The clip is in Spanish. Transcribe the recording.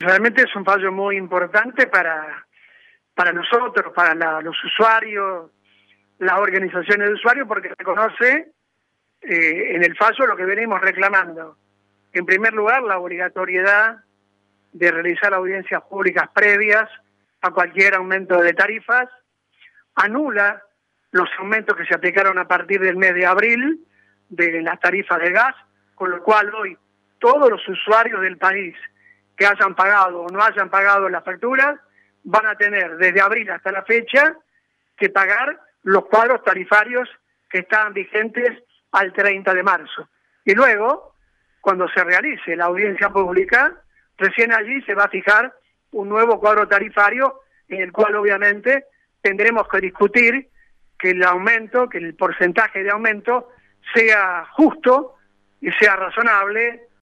realmente es un fallo muy importante para nosotros, para los usuarios, las organizaciones de usuarios, porque reconoce en el fallo lo que venimos reclamando. En primer lugar, la obligatoriedad de realizar audiencias públicas previas a cualquier aumento de tarifas, anula los aumentos que se aplicaron a partir del mes de abril de las tarifas de gas, con lo cual hoy todos los usuarios del país que hayan pagado o no hayan pagado las facturas van a tener desde abril hasta la fecha que pagar los cuadros tarifarios que estaban vigentes al 30 de marzo. Y luego, cuando se realice la audiencia pública, recién allí se va a fijar un nuevo cuadro tarifario en el cual obviamente tendremos que discutir que el aumento, que el porcentaje de aumento sea justo y sea razonable